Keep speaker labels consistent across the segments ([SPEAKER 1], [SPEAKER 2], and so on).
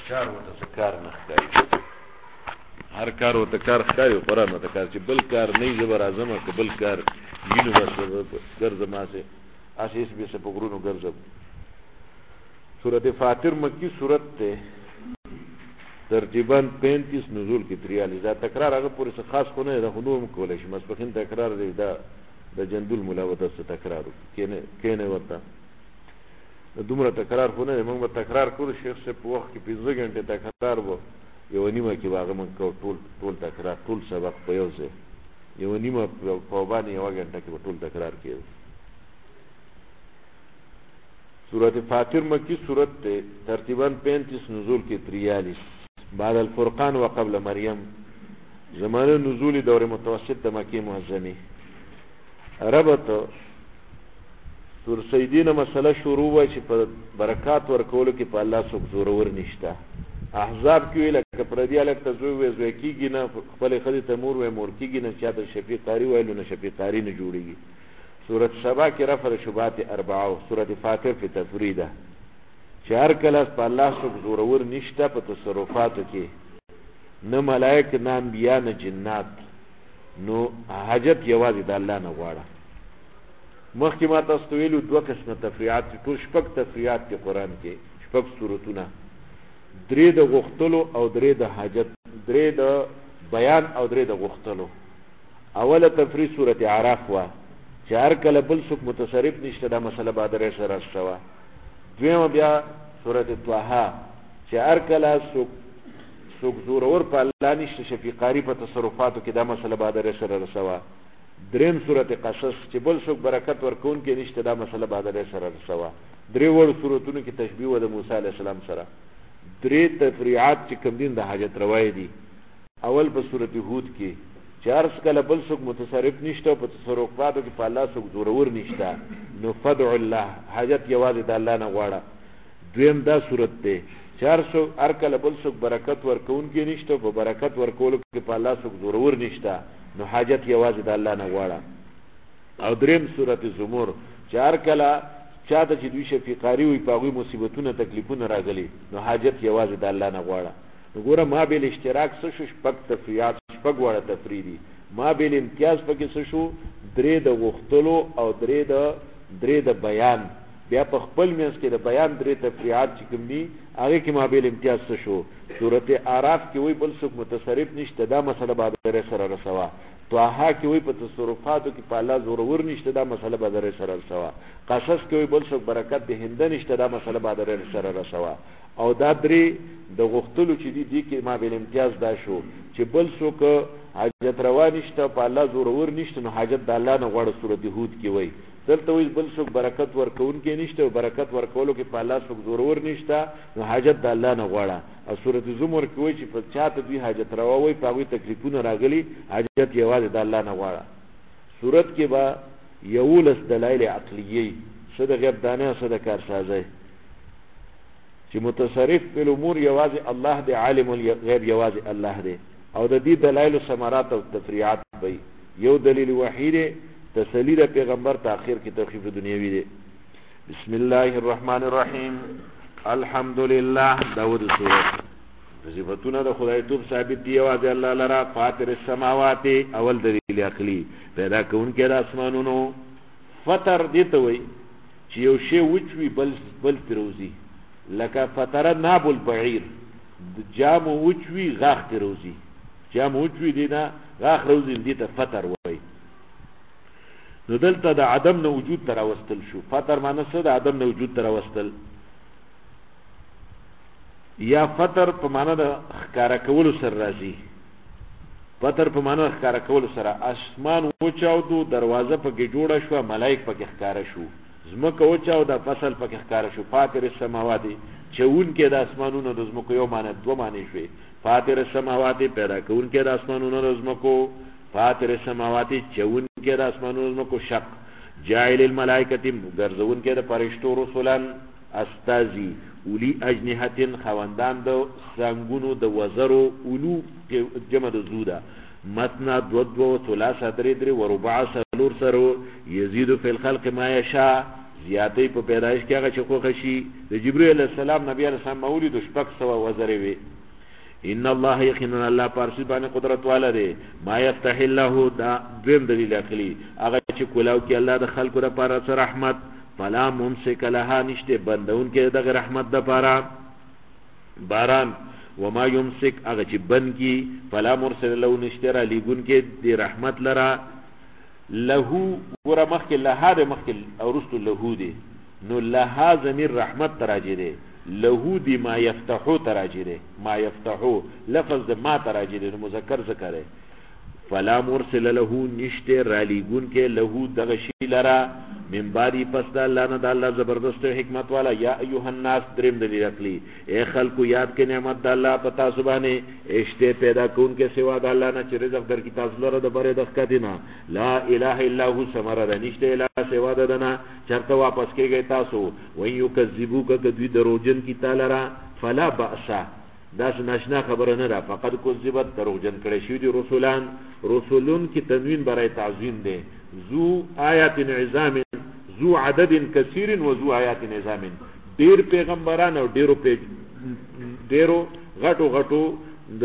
[SPEAKER 1] کار ورته کار نه ښکاري، هر کار ورته کار ښکاري، قرآن ورته کار چې بل کار نه زبر اعظم که بل کار یینو بس ګرځم اسه اساس به سه پګرونو ګرځم. سورۃ فاطر مکی سورۃ ته ترتیباً 35 نزول کې 43 دا تکرار هغه پورې څه خاص خو نه ده، خو نوم کولای شي مسبقین تکرار دی، دا د جندول ملاوته څه تکرار کینه ورته دومره تکرار خو نه، موږ تکرار کړو شیخ صاحب په وخت کې 15 غنټه تکرار وو، یو نیمه کې واغه موږ ټول تکرار ټول سبق په یو ځای، یو نیمه په باندې یو غنټه کې ټول تکرار کړو. سورۃ فاطر مکی سورۃ ته ترتیباً 35 نزول کې 43 بعد الفرقان وقبل مریم، زمانه نزول دور متوسط د مکی معظمه. ربط سور سیدینه مسله شروع وای چې په برکات ورکولو کې په الله څوک زورور نشته. احزاب کې لکه پردي الک تزوی زوی کیږي نه، خپل خدي تمور و مور کیږي نه، چاته شفیع قاری وایلو نه شفیع قاری نه جوړیږي. سورۃ سبا کې رفع شبهات اربعه، سورۃ فاطر په تفریده چې هر کله په الله څوک زورور نشته په تصرفاتو کې، نه ملائک نه انبیا نه جنات، نو حاجت یوازې د الله نه غواړه. مخکې ما تاسو ویلو دوه قسمه تفریعات، ټول شپږ تفریعات کې قرآن کې شپږ سورتونه، درې د غختلو او درې د حاجت، درې د بیان او درې د غختلو. اوله تفریع سورۃ اعراف وا چې هر کله بل څوک متصرف نشته دا مسله بادره سره شوه. دویمه بیا سورۃ طه چې هر کله څوک زورور په الله نشته شفیع قاری په تصرفاتو کې دا مسله بادره سره شوه. دریم سورۃ قصص چې بل څوک برکت ورکون کې نشته دا مسله بادره سره شوه. درې وړ سورتونو کې تشبیه و د موسی علی السلام سره. درې تفریعات چې کوم دین د حاجت روای دي. اول په سورۃ هود کې چې هر کله بل څوک متصرف نشته په تصرفاتو کې په الله څوک زورور نشته، نو فدع الله حاجت یوازې د الله نه غواړه. دویم دا سورۃ ده چې هر کله بل څوک برکت ورکون کې نشته په برکت ورکولو کې په الله څوک زورور نشته، نو حاجت یوازې د الله نه غواړه. او دریم سورۃ زمر چې هر کله چاته چې دوی شفیع قاری وي په هغوی مصیبتونه تکلیفونه راغلي، نو حاجت یوازې د الله نه غواړه. نو ګوره ما بیل اشتراک څه شو؟ شپږ تفریعات، شپږ واړه تفریع دي. ما بیل امتیاز پکې څه شو؟ درې د غختلو او درې د بیان. بیا په خپل منځ کې د بیان درې تفریعات چې کوم دي هغه کې ما بیل امتیاز څه شو؟ سورۃ اعراف کې وای بل څوک متصرف نشته دا مسله بادره سره رسوا. طه کې وای په تصرفاتو کې په الله زورور نشته دا مسله بادره سره رسوا. قصص کې وای بل څوک برکت د هند نشته دا مسله بادره سره رسوا. او دا درې د غختلو چې دي کې ما بیل امتیاز دا شو چې بل څوک حاجت روا نشته په الله زورور نشته، نو حاجت د الله نه غواړه. سورۃ هود کې وای دلته وای بل څوک برکت ورکون کې نشته او برکت ورکولو کې په الله څوک زورور نشته، نو حاجت د الله نه غواړه. او سورۃ زمر کې وای چې په چاته دوی حاجت روا وای په هغه تکلیفونه راغلي، حاجت یوازې د الله نه غواړه. سورۃ کې با یولس دلایل عقلیه څه د غیب دانه څه د کارسازي چې متصرف په امور یوازې الله دی، عالم الغیب یوازې الله دی. او د دې دلایل ثمرات او تفریعات به یو دلیل وحید تسلی د پیغمبر تاخير کې تخفیف دنیوي دی. بسم الله الرحمن الرحیم الحمدلله. داود سورۃ صفاتونه د خدای توب ثابت دی یوازې الله لرا. فاطر السماوات اول دلیل عقلی پیدا کونکي د اسمانونو. فطر دي ته وای چې یو شی وچوي بل تروزی، لکه فطر ناب البعیر جام وچوي غاخ تروزی، جام وچوي دینا غاخ روزی دي ته فطر وای. نو دلته د عدم نه وجود تر واستل شو. فطر معنی څه؟ د عدم نه وجود تر واستل. یا فطر په معنی د ښکارا کولو سره راځي. فطر په معنی ښکارا کولو سره اسمان وچاودو، دروازه پکې جوړه شو، ملائک پکې ښکارا شو، زمکه وچاو د فصل پکې ښکارا شو. فاطر السماوات چون کې د اسمانونو د زمکو یو معنی دوه معنی شوي. فاطر السماوات پیدا کون کې د اسمانونو د زمکو، فاطر السماوات چون کې د اسمانونو د زمکو. شق جاعل الملائکه ګرځون کې د فرشتو رسولان استازي اولی اجنحتن خواندان د سنگونو د وزرو، اولو جمع د زودا، مثنا دو ثلاثه درې و ربع سلور سرو، یزيد فی الخلق ما یشاء زیاتې په پیدایش کې هغه چې خوښ شي د جبرئیل علیه السلام نبی علیه السلام مولد شپږ سوه وزرې وي. ان الله یقینا الله پارسی باندې قدرت والا دی. ما یفتح الله دا دریم دلیل عقلی هغه چې کولاو کې الله د خلکو لپاره سره رحمت فلا ممسک لها نشته بندون کې د رحمت د لپاره باران وما يمسك هغه چې بند کی فلا مرسل له نشته را لګون کې د رحمت لرا له ور مخک لها د مخک او رست له دی نو لها ضمیر رحمت تراجی دی له دی ما یفتحو تراجی دی ما یفتحو لفظ ما تراجی دی مذکر ذکر ہے فلا مرسل له نشته را لګون کې له دغه شی لرا من بعدی پس دا اللہ نا دا اللہ زبردست حکمت والا. یا ایوہ الناس درم دلیل عقلی اے خلقو یاد کے نعمت دا اللہ پتا سبحانے اشتے پیدا کون کے سوا دا اللہ نا چی رزق در کی تازلر دا بر دخکا دینا لا الہ الا ہو سمر دا نشتے الہ سوا دا دنا چرتا واپس کے گئے تاسو وین یکذبو کا کدوی دروجن کی تالرا فلا بأسا دا ناشنا خبر نه را فقد کذبت دروجن کړي شوی دي رسولون کی تنوین برای تعظیم ده ذو آیات عظام ذو عدد کثیر و ذو آیات عظام ډیر پیغمبران او ډیرو غټو د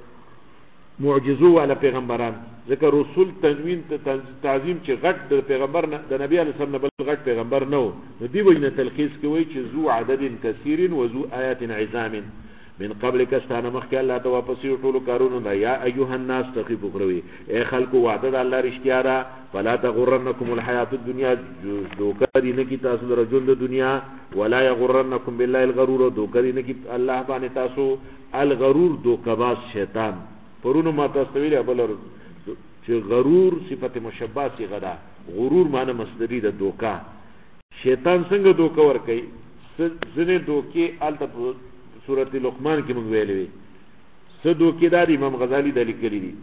[SPEAKER 1] معجزو والا پیغمبران ځکه رسول تنوین تعظیم چې غټ د پیغمبر د نبی علیه السلام بل غټ پیغمبر نو دی وینه تلخیص کوي چې ذو عدد کثیر و ذو آیات عظام من قبل کستانه مخکې الله ته واپس یو ټولو کارونو دا یا ایها الناس تخیب کروي اے خلکو وعده د الله رښتیا ده فلا تغرنکم الحیات الدنیا دوکه دې نه کی تاسو د ژوند د دنیا ولا یغرنکم بالله الغرور دوکه دې نه کی الله باندې تاسو الغرور دوکباز شیطان پرونو ما تاسو ویل بل چې غرور صفت مشبہ صيغه ده غرور معنی مصدری ده دوکه شیطان څنګه دوکه ور کوي ځنه دوکه الته سورۃ لقمان کې موږ ویلې وي صدو کې دا امام غزالی د لیکلي دي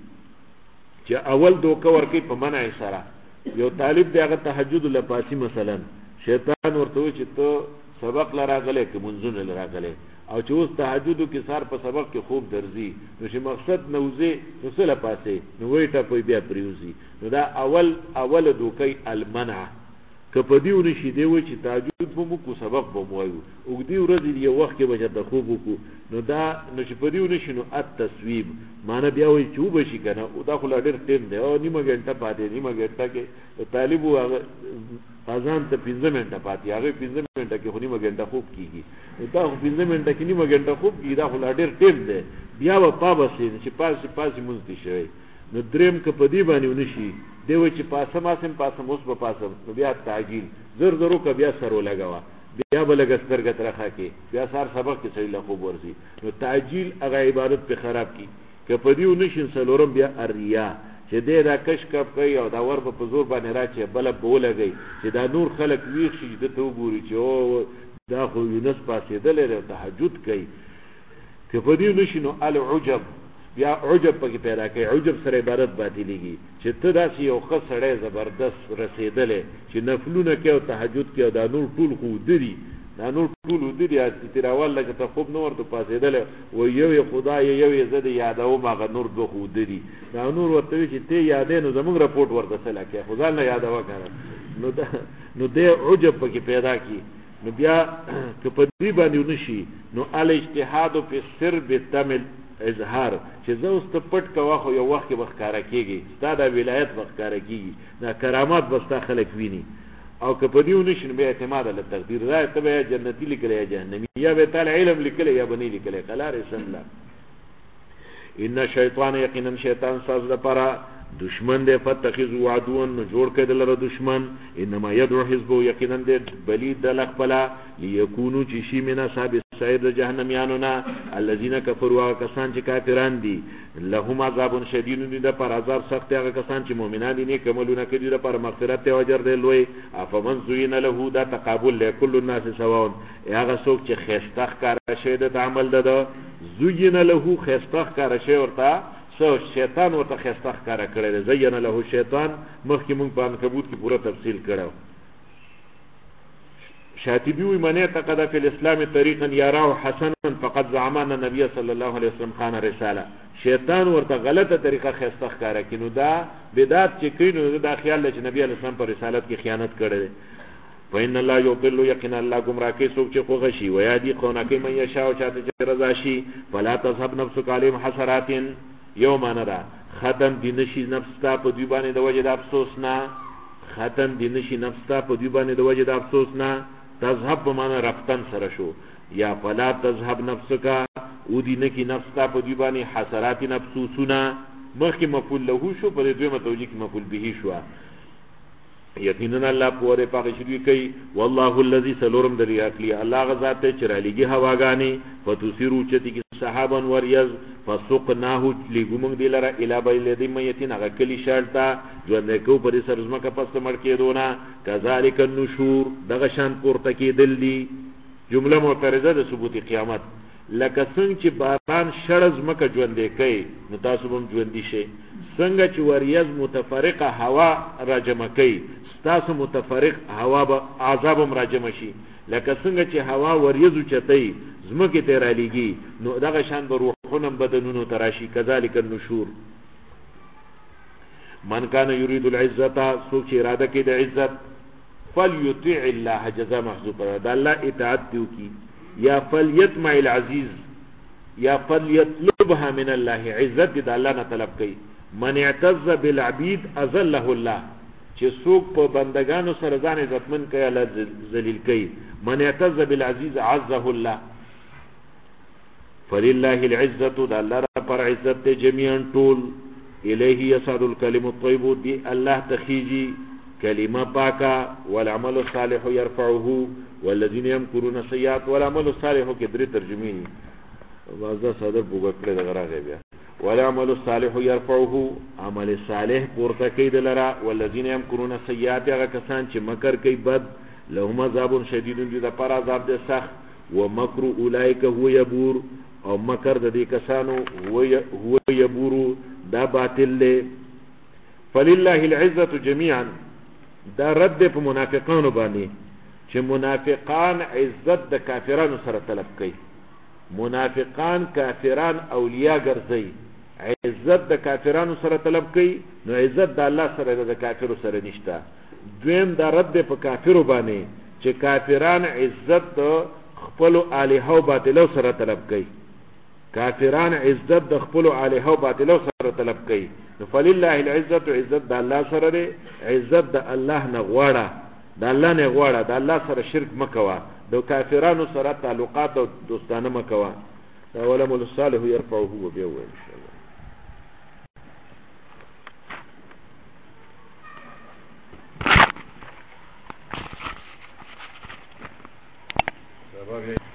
[SPEAKER 1] چې اول دوکه ورکی په منع سره یو طالب دی هغه تهجد لپاسی مثلا شیطان ورته چې ته سبق لراغله کې منځونه لراغله او چې اوس تهجد کې سار په سبق کې خوب درځي نو چې مقصد نوځي نو سره پاسه نو وایته په بیا پریوزي نو دا اول دوکه المنع کپدیو نشي دی و چې تهجد به مو کو سبق به مو وایو او دی ورځې یو وخت کې به د خوب کو نو دا نو چې پدیو نشي نو التسویب معنی بیا وایي چې وبشي کنه او دا خو لا ډېر ټیم دی او نیمه غنټه پاتې نیمه غنټه کې طالب هغه اذان ته 15 منټه پاتې هغه 15 منټه کې خو نیمه غنټه خوب کیږي دا خو 15 منټه کې نیمه غنټه خوب کیږي دا خو لا ډېر ټیم دی بیا به پابسي چې پاسي مونږ دي شوی نو دریم کپدی باندې ونشي دی و چې پاسم اوس په پاسم نو بیا تعجیل زرو کا بیا سرو لگاوا بیا بلګستر غترخه کې بیا سار سبق کې صحیح لخوا ورسي نو تعجیل هغه عبادت په خراب کی کپدی ونشي سلورم بیا الریا چې دې دا کشکب کوي او دا ور په زور باندې راځي بل بولګي چې دا نور خلق ویښ شي د تو ګوري چې او دا خو یونس پاسې دلې تهجد کوي کپدی ونشي نو العجب بیا عجب پکې پیدا کوي عجب سره عبارت باطلېږي چې ته داسې یو ښه سړی زبردست رسېدلی چې نفلونه کوي او تهجد کوي او دا نور ټول خو ودري دا نور ټول ودري تیراول لکه ته خوب نه ورته پاسېدلی و یو یې خدای یو یې زه د یادوم هغه نور دوه خو ودري دا نور ورته وي چې ته یادې نو زموږ رپورټ ورته سله کوي خو ځان نه یادوه که نو دی عجب پکې پیدا کړي نو بیا که په دې باندې ونشي نو الاجتهاد فی السر بالتمل اظهار چې زه اوس ته پټ کوه خو یو وخت کې بخکاره کېږي ستا دا ولایت بخکاره کېږي دا کرامات به ستا خلک ویني او که په دې ونشي نو بیا اعتماد علی تقدیر دا ته به یا جنتي لیکلی یا جهنمي یا به تعالی علم لیکلی یا به نه لیکلی قلار سملا ان شیطان یقینا شیطان ساز لپاره دشمن دے فتخذوا عدوان جوړ کړه لره دشمن انما يدعو حزبه یقینا دے بلی دلق بلا ليكونوا شي من اصحاب السعير جهنمياننا الذين كفروا کسان چې کافران دي لهم عذاب شدید دي د پر عذاب سخت هغه کسان چې مؤمنان دي نه کوملونه کوي د پر مغفرت او اجر دی لوی افمن زين له دا تقابل لكل الناس سواء هغه څوک چې خستخ کار شي د عمل ده زين له خستخ کار شي ورته سو شیطان ورته خستخ کار کړی زین له شیطان مخکې مونږ په عنکبوت کې پوره تفصیل کړو شاطبی وی من اعتقد فی الاسلام طریقا یراه حسنا فقد زعم ان النبي صلی الله علیه وسلم خان رساله شیطان ورته غلطه طریقه خستخ کار کینو دا بدعت چې کینو دا خیال چې نبی علیه السلام پر رسالت کې خیانت کړی فإن الله يضل يقينا الله گمراه کوي څوک چې خوښ شي و یادي قونه کوي من یشاء چاته چې رضا شي فلا تذهب نفسك عليهم حسرات یوم نرا ختم دي نشي نفس تا په دی باندې د وجه د افسوس نه ختم دي نشي نفس تا په دی باندې د وجه د افسوس نه تذهب په معنا رفتن سره شو یا فلا تذهب نفسك او دي نکی نفس تا په دی باندې حسرات نفسوسنا مخکې مفعول له شو په دوی متوجه کې مفعول به شو یقینا الله پوره پاک شری کوي والله الذي سلورم دري اخلي الله غزاد ته چراليږي هواګاني فتوسيرو چتي کی صحابن وريز فسقناه لګومنګ دلره الی بلدی میتین هغه کلی شالتا ژوند کو پر سرزما کا پس مړ کېدونه کذالک النشور دغه شان پورته کېدل دي جمله معترضه د ثبوت قیامت لکه څنګه چې باران شړز مکه ژوند کوي نو تاسو هم ژوند شي څنګه چې وریز متفرقه هوا راجم کوي تاسو متفرق هوا به عذاب هم راجم شي لکه څنګه چې هوا وریزو چتای زمکه ته را لګي نو دغه شان به روحونه بدنونو تراشي کذالک النشور من کان یرید العزت سوچ اراده کې د عزت فلیطیع الله جزاء محذوف ده الله اطاعت دیو کی یا فلیطمع العزیز یا فلیطلبها من الله عزت د الله نه طلب کوي من اعتز بالعبید اذله الله چې څوک په بندگانو سره ځان عزتمن کوي الله ذلیل کوي من اعتز بالعزیز عزه الله فلله العزه د الله پر عزت جميعا طول الیه یصعد الکلم الطیب دی الله تخیجی کلمه پاکا والعمل الصالح يرفعه والذين يمكرون السيئات والعمل الصالح کې درې ترجمې واځه صدر بوګکړه دغه بیا والعمل الصالح يرفعه عمل صالح پورته کوي دلرا والذين يمكرون السيئات هغه کسان چې مکر کوي بد لهم عذاب شدید دي د پر عذاب د سخت ومکر اولئک هو یبور او مکر د دې کسانو هو یبور دا باطل له فلله العزه جميعا دا رد په منافقانو باندې چې منافقان عزت د کافرانو سره طلب کوي منافقان کافران اولیاء ګرځي عزت د کافرانو سره طلب کوي نو عزت د الله سره د کافرو سره نشته دویم دا رد په کافرو باندې چې کافران عزت خپل الہو باطلو سره طلب کوي کافران عزت د خپل الہو باطلو سره طلب کوي نو فلله العزت عزت د الله سره دی عزت د الله نه غواړه د الله نه غواړه د الله سره شرک مکوا د کافرانو سره تعلقات او دوستانه مکوا ولم الصالح يرفعه وبيو ان شاء الله